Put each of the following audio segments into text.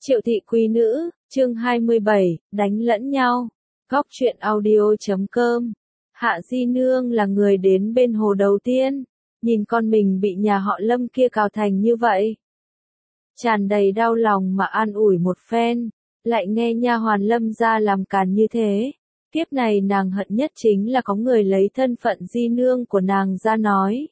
Triệu thị quý nữ, chương 27, đánh lẫn nhau. Góc truyện audio.com. Hạ Di Nương là người đến bên hồ đầu tiên, nhìn con mình bị nhà họ Lâm kia cào thành như vậy. Tràn đầy đau lòng mà an ủi một phen, lại nghe nha hoàn Lâm ra làm càn như thế. Kiếp này nàng hận nhất chính là có người lấy thân phận Di Nương của nàng ra nói.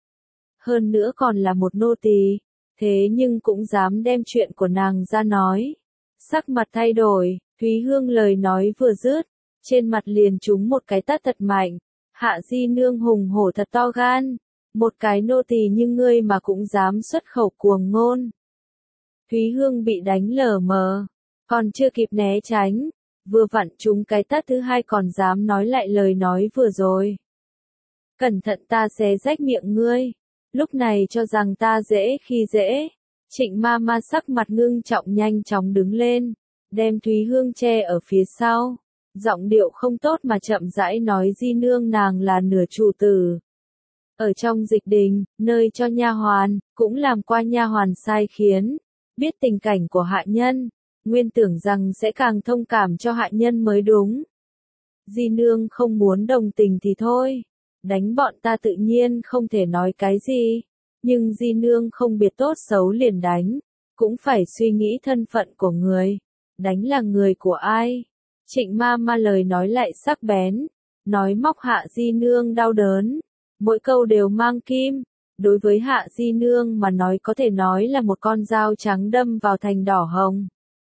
Hơn nữa còn là một nô tỳ. Thế nhưng cũng dám đem chuyện của nàng ra nói. Sắc mặt thay đổi, Thúy Hương lời nói vừa dứt, trên mặt liền trúng một cái tát thật mạnh. Hạ Di Nương hùng hổ thật to gan, một cái nô tỳ như ngươi mà cũng dám xuất khẩu cuồng ngôn. Thúy Hương bị đánh lờ mờ, còn chưa kịp né tránh, vừa vặn trúng cái tát thứ hai còn dám nói lại lời nói vừa rồi. Cẩn thận ta xé rách miệng ngươi. Lúc này cho rằng ta dễ khi dễ. Trịnh ma ma sắc mặt ngưng trọng nhanh chóng đứng lên, đem Thúy Hương che ở phía sau. Giọng điệu không tốt mà chậm rãi nói Di Nương nàng là nửa chủ tử. Ở trong dịch đình, nơi cho nha hoàn, cũng làm qua nha hoàn sai khiến. Biết tình cảnh của hạ nhân, nguyên tưởng rằng sẽ càng thông cảm cho hạ nhân mới đúng. Di Nương không muốn đồng tình thì thôi. Đánh bọn ta tự nhiên không thể nói cái gì, nhưng Di Nương không biết tốt xấu liền đánh, cũng phải suy nghĩ thân phận của người, đánh là người của ai. Trịnh ma ma lời nói lại sắc bén, nói móc Hạ Di Nương đau đớn, mỗi câu đều mang kim, đối với Hạ Di Nương mà nói có thể nói là một con dao trắng đâm vào thành đỏ hồng.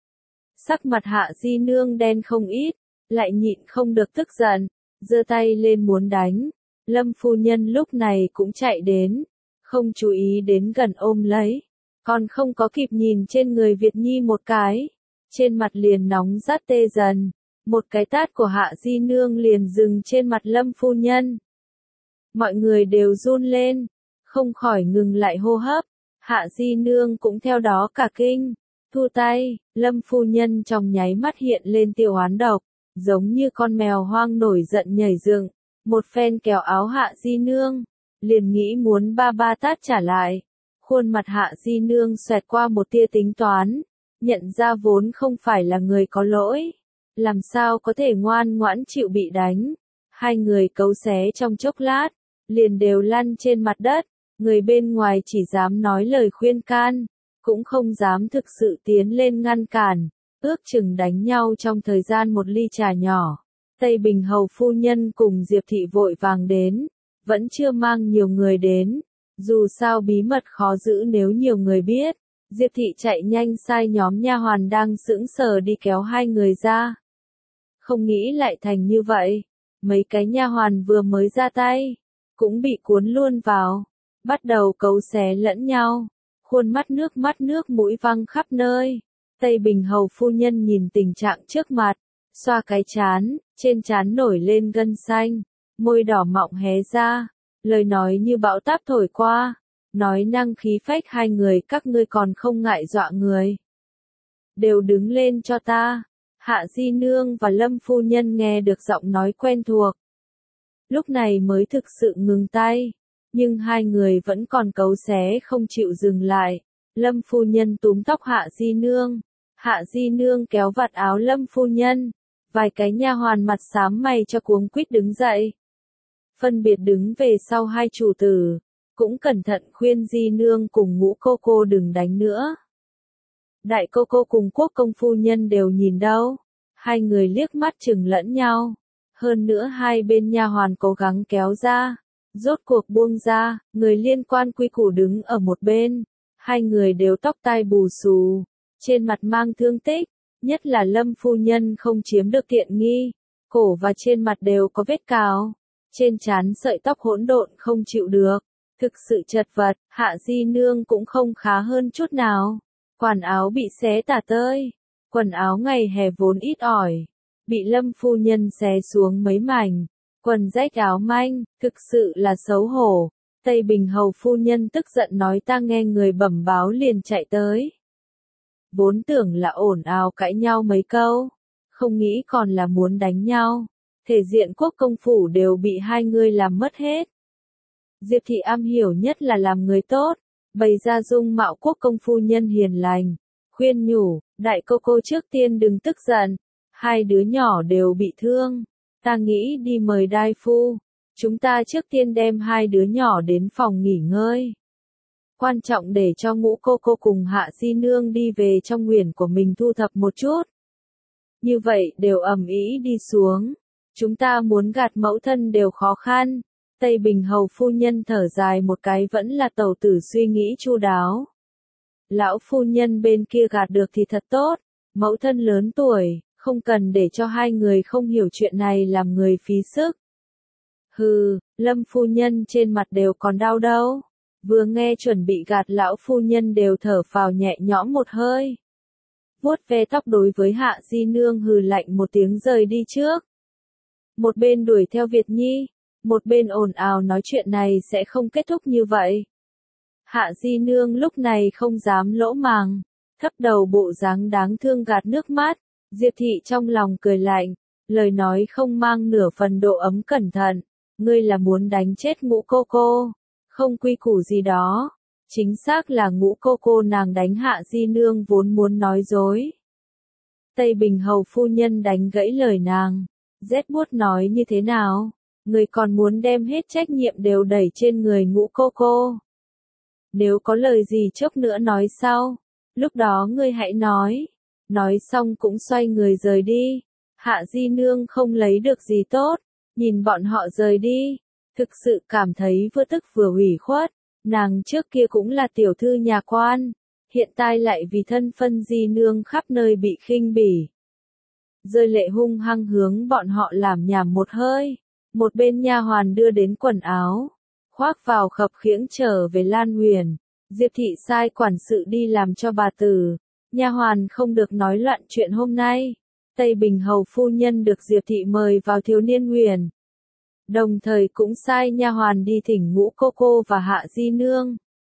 Sắc mặt Hạ Di Nương đen không ít, lại nhịn không được tức giận, giơ tay lên muốn đánh. Lâm phu nhân lúc này cũng chạy đến, không chú ý đến gần ôm lấy, còn không có kịp nhìn trên người Việt Nhi một cái, trên mặt liền nóng rát tê dần, một cái tát của Hạ Di Nương liền dừng trên mặt Lâm phu nhân. Mọi người đều run lên, không khỏi ngừng lại hô hấp, Hạ Di Nương cũng theo đó cả kinh, thu tay, Lâm phu nhân trong nháy mắt hiện lên tiêu oán độc, giống như con mèo hoang nổi giận nhảy dựng. Một phen kéo áo Hạ Di Nương, liền nghĩ muốn ba tát trả lại. Khuôn mặt Hạ Di Nương xoẹt qua một tia tính toán, nhận ra vốn không phải là người có lỗi, làm sao có thể ngoan ngoãn chịu bị đánh. Hai người cấu xé trong chốc lát, liền đều lăn trên mặt đất, người bên ngoài chỉ dám nói lời khuyên can, cũng không dám thực sự tiến lên ngăn cản, ước chừng đánh nhau trong thời gian một ly trà nhỏ. Tây Bình hầu phu nhân cùng Diệp thị vội vàng đến, vẫn chưa mang nhiều người đến, dù sao bí mật khó giữ nếu nhiều người biết. Diệp thị chạy nhanh sai nhóm nha hoàn đang sững sờ đi kéo hai người ra. Không nghĩ lại thành như vậy, mấy cái nha hoàn vừa mới ra tay, cũng bị cuốn luôn vào, bắt đầu cấu xé lẫn nhau, khuôn mắt nước mũi văng khắp nơi. Tây Bình hầu phu nhân nhìn tình trạng trước mặt, xoa cái trán, trên trán nổi lên gân xanh, môi đỏ mọng hé ra, lời nói như bão táp thổi qua, nói năng khí phách hai người các ngươi còn không ngại dọa người. Đều đứng lên cho ta. Hạ Di Nương và Lâm phu nhân nghe được giọng nói quen thuộc. Lúc này mới thực sự ngừng tay, nhưng hai người vẫn còn cấu xé không chịu dừng lại. Lâm phu nhân túm tóc Hạ Di Nương, Hạ Di Nương kéo vạt áo Lâm phu nhân. Vài cái nha hoàn mặt xám mày cho cuống quýt đứng dậy. Phân biệt đứng về sau hai chủ tử, cũng cẩn thận khuyên Di Nương cùng Ngũ cô cô đừng đánh nữa. Đại cô cô cùng Quốc công phu nhân đều nhìn đâu, hai người liếc mắt chừng lẫn nhau. Hơn nữa hai bên nha hoàn cố gắng kéo ra, rốt cuộc buông ra, người liên quan quy củ đứng ở một bên. Hai người đều tóc tai bù xù, trên mặt mang thương tích. Nhất là Lâm phu nhân không chiếm được tiện nghi, cổ và trên mặt đều có vết cào, trên trán sợi tóc hỗn độn không chịu được, thực sự chật vật. Hạ Di Nương cũng không khá hơn chút nào, quần áo bị xé tả tơi, quần áo ngày hè vốn ít ỏi, bị Lâm phu nhân xé xuống mấy mảnh, quần rách áo manh, thực sự là xấu hổ. Tây Bình hầu phu nhân tức giận nói ta nghe người bẩm báo liền chạy tới. Vốn tưởng là ồn ào cãi nhau mấy câu, không nghĩ còn là muốn đánh nhau, thể diện Quốc công phủ đều bị hai người làm mất hết. Diệp thị am hiểu nhất là làm người tốt, bày ra dung mạo Quốc công phu nhân hiền lành, khuyên nhủ, Đại cô cô trước tiên đừng tức giận, hai đứa nhỏ đều bị thương, ta nghĩ đi mời đại phu, chúng ta trước tiên đem hai đứa nhỏ đến phòng nghỉ ngơi. Quan trọng để cho Ngũ cô cô cùng Hạ Di Nương đi về trong nguyền của mình thu thập một chút. Như vậy đều ầm ĩ đi xuống, chúng ta muốn gạt mẫu thân đều khó khăn. Tây Bình hầu phu nhân thở dài một cái, vẫn là tẩu tử suy nghĩ chu đáo. Lão phu nhân bên kia gạt được thì thật tốt, mẫu thân lớn tuổi, không cần để cho hai người không hiểu chuyện này làm người phí sức. Hừ, Lâm phu nhân trên mặt đều còn đau đâu. Vừa nghe chuẩn bị gạt lão phu nhân đều thở phào nhẹ nhõm một hơi. Vuốt ve tóc đối với Hạ Di Nương hừ lạnh một tiếng rời đi trước. Một bên đuổi theo Việt Nhi, một bên ồn ào nói chuyện này sẽ không kết thúc như vậy. Hạ Di Nương lúc này không dám lỗ màng, thấp đầu bộ dáng đáng thương gạt nước mắt. Diệp Thị trong lòng cười lạnh, lời nói không mang nửa phần độ ấm cẩn thận. Ngươi là muốn đánh chết Ngũ cô cô, không quy củ gì đó. Chính xác là Ngũ cô cô nàng đánh Hạ Di Nương vốn muốn nói dối. Tây Bình hầu phu nhân đánh gãy lời nàng, rét buốt nói như thế nào, người còn muốn đem hết trách nhiệm đều đẩy trên người Ngũ cô cô. Nếu có lời gì chốc nữa nói sau, lúc đó ngươi hãy nói. Nói xong cũng xoay người rời đi. Hạ Di Nương không lấy được gì tốt, nhìn bọn họ rời đi, thực sự cảm thấy vừa tức vừa ủy khuất. Nàng trước kia cũng là tiểu thư nhà quan, hiện tại lại vì thân phân Di Nương khắp nơi bị khinh bỉ. Rơi lệ hung hăng hướng bọn họ làm nhảm một hơi, một bên nha hoàn đưa đến quần áo, khoác vào khập khiễng trở về Lan Huyền. Diệp Thị sai quản sự đi làm cho bà tử, nha hoàn không được nói loạn chuyện hôm nay. Tây Bình hầu phu nhân được Diệp Thị mời vào Thiếu Niên Huyền, đồng thời cũng sai nha hoàn đi thỉnh Ngũ cô cô và Hạ Di Nương.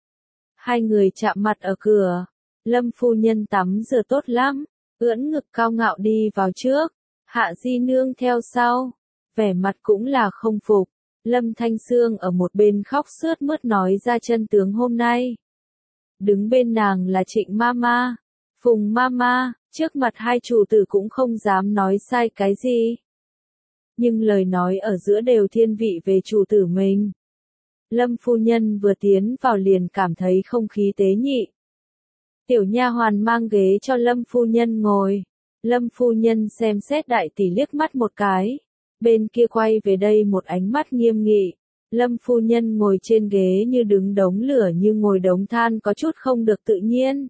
Hai người chạm mặt ở cửa, Lâm phu nhân tắm rửa tốt lắm, ưỡn ngực cao ngạo đi vào trước, Hạ Di Nương theo sau, vẻ mặt cũng là không phục. Lâm Thanh Sương ở một bên khóc sướt mướt nói ra chân tướng hôm nay. Đứng bên nàng là Trịnh Mama, Phùng Mama, trước mặt hai chủ tử cũng không dám nói sai cái gì. Nhưng lời nói ở giữa đều thiên vị về chủ tử mình. Lâm phu nhân vừa tiến vào liền cảm thấy không khí tế nhị. Tiểu nha hoàn mang ghế cho Lâm phu nhân ngồi. Lâm phu nhân xem xét đại tỷ liếc mắt một cái. Bên kia quay về đây một ánh mắt nghiêm nghị. Lâm phu nhân ngồi trên ghế như đứng đống lửa như ngồi đống than có chút không được tự nhiên.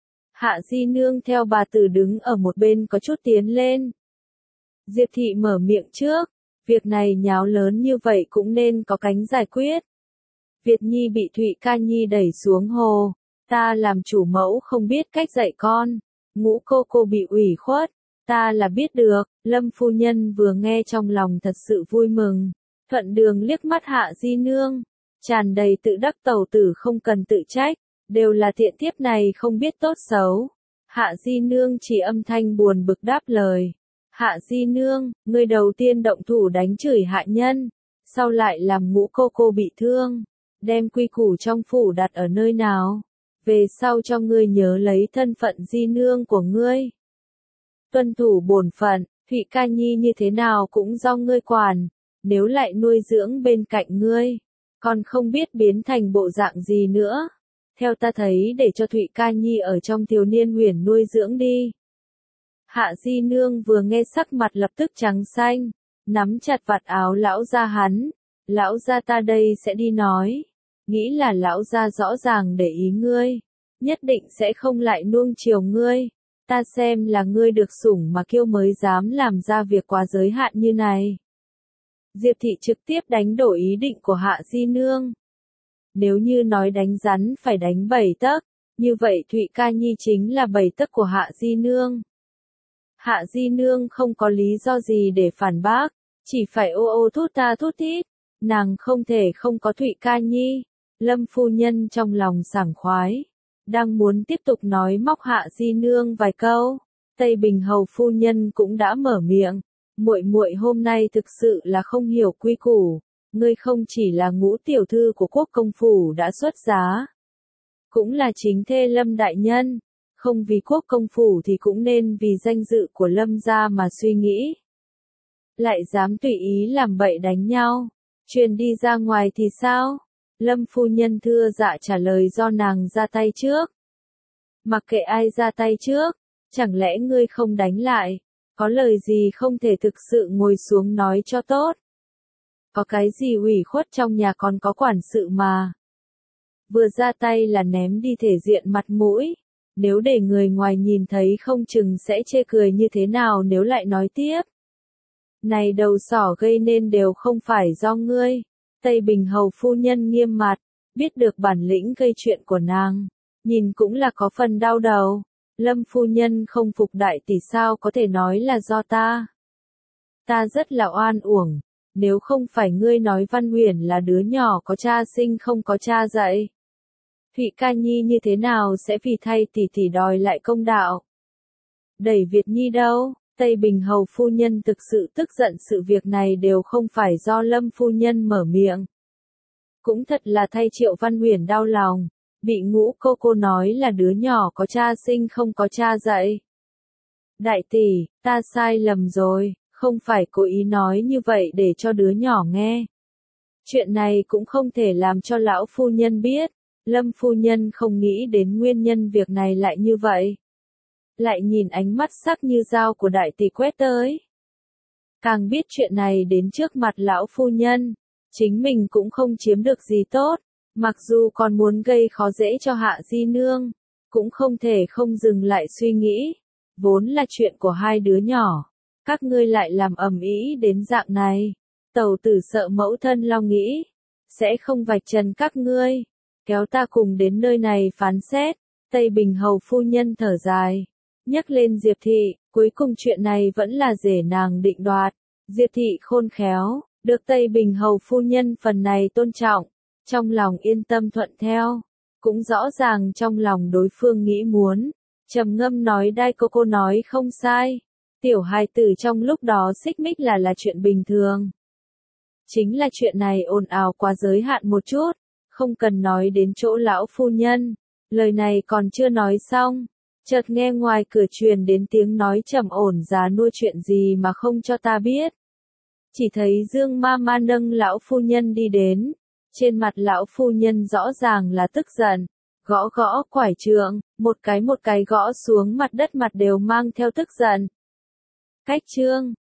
Hạ Di Nương theo bà tử đứng ở một bên có chút tiến lên. Diệp Thị mở miệng trước, việc này nháo lớn như vậy cũng nên có cánh giải quyết. Việt Nhi bị Thụy Ca Nhi đẩy xuống hồ, ta làm chủ mẫu không biết cách dạy con, Ngũ cô cô bị ủy khuất, ta là biết được. Lâm phu nhân vừa nghe trong lòng thật sự vui mừng, thuận đường liếc mắt Hạ Di Nương, tràn đầy tự đắc tẩu tử không cần tự trách, đều là tiện thiếp này không biết tốt xấu. Hạ Di Nương chỉ âm thanh buồn bực đáp lời. Hạ Di Nương, ngươi đầu tiên động thủ đánh chửi hạ nhân, sau lại làm Ngũ cô cô bị thương, đem quy củ trong phủ đặt ở nơi nào, về sau cho ngươi nhớ lấy thân phận Di Nương của ngươi. Tuân thủ bổn phận, Thụy Ca Nhi như thế nào cũng do ngươi quản, nếu lại nuôi dưỡng bên cạnh ngươi, còn không biết biến thành bộ dạng gì nữa. Theo ta thấy để cho Thụy Ca Nhi ở trong Thiếu Niên Huyền nuôi dưỡng đi. Hạ Di Nương vừa nghe sắc mặt lập tức trắng xanh, nắm chặt vạt áo lão gia hắn. Lão gia ta đây sẽ đi nói, nghĩ là lão gia rõ ràng để ý ngươi, nhất định sẽ không lại nuông chiều ngươi. Ta xem là ngươi được sủng mà kiêu mới dám làm ra việc quá giới hạn như này. Diệp Thị trực tiếp đánh đổi ý định của Hạ Di Nương. Nếu như nói đánh rắn phải đánh 7 tấc, như vậy Thụy Ca Nhi chính là 7 tấc của Hạ Di Nương. Hạ Di Nương không có lý do gì để phản bác, chỉ phải ô ô thút ta thút thít, nàng không thể không có Thụy Ca Nhi. Lâm phu nhân trong lòng sảng khoái, đang muốn tiếp tục nói móc Hạ Di Nương vài câu, Tây Bình hầu phu nhân cũng đã mở miệng, muội muội hôm nay thực sự là không hiểu quy củ, ngươi không chỉ là Ngũ tiểu thư của Quốc công phủ đã xuất giá, cũng là chính thê Lâm đại nhân, không vì quốc công phủ thì cũng nên vì danh dự của Lâm gia mà suy nghĩ. Lại dám tùy ý làm bậy đánh nhau, truyền đi ra ngoài thì sao? Lâm phu nhân thưa dạ trả lời do nàng ra tay trước. Mặc kệ ai ra tay trước, chẳng lẽ ngươi không đánh lại, có lời gì không thể thực sự ngồi xuống nói cho tốt. Có cái gì ủy khuất trong nhà còn có quản sự mà. Vừa ra tay là ném đi thể diện mặt mũi, nếu để người ngoài nhìn thấy không chừng sẽ chê cười như thế nào nếu lại nói tiếp. Này đầu sỏ gây nên đều không phải do ngươi. Tây Bình hầu phu nhân nghiêm mặt, biết được bản lĩnh gây chuyện của nàng, nhìn cũng là có phần đau đầu. Lâm phu nhân không phục đại tỷ sao có thể nói là do ta. Ta rất là oan uổng, nếu không phải ngươi nói Văn Huyền là đứa nhỏ có cha sinh không có cha dạy. Thụy Ca Nhi như thế nào sẽ vì thay tỷ tỷ đòi lại công đạo. Đẩy Việt Nhi đâu? Tây Bình hầu phu nhân thực sự tức giận sự việc này đều không phải do Lâm phu nhân mở miệng. Cũng thật là thay Triệu Văn Huyền đau lòng, bị Ngũ cô nói là đứa nhỏ có cha sinh không có cha dạy. Đại tỷ, ta sai lầm rồi, không phải cố ý nói như vậy để cho đứa nhỏ nghe. Chuyện này cũng không thể làm cho lão phu nhân biết, Lâm phu nhân không nghĩ đến nguyên nhân việc này lại như vậy. Lại nhìn ánh mắt sắc như dao của đại tỷ quét tới. Càng biết chuyện này đến trước mặt lão phu nhân, chính mình cũng không chiếm được gì tốt, mặc dù còn muốn gây khó dễ cho Hạ Di Nương, cũng không thể không dừng lại suy nghĩ, vốn là chuyện của hai đứa nhỏ, các ngươi lại làm ầm ĩ đến dạng này, tẩu tử sợ mẫu thân lo nghĩ, sẽ không vạch trần các ngươi, kéo ta cùng đến nơi này phán xét. Tây Bình hầu phu nhân thở dài. Nhắc lên Diệp Thị, cuối cùng chuyện này vẫn là rể nàng định đoạt. Diệp Thị khôn khéo, được Tây Bình hầu phu nhân phần này tôn trọng, trong lòng yên tâm thuận theo. Cũng rõ ràng trong lòng đối phương nghĩ muốn, trầm ngâm nói đai cô nói không sai. Tiểu hài tử trong lúc đó xích mích là chuyện bình thường. Chính là chuyện này ồn ào quá giới hạn một chút, không cần nói đến chỗ lão phu nhân. Lời này còn chưa nói xong. Chợt nghe ngoài cửa truyền đến tiếng nói trầm ổn già nuôi chuyện gì mà không cho ta biết. Chỉ thấy Dương ma ma nâng lão phu nhân đi đến. Trên mặt lão phu nhân rõ ràng là tức giận. Gõ gõ quải trượng, một cái gõ xuống mặt đất mặt đều mang theo tức giận. Cách chương.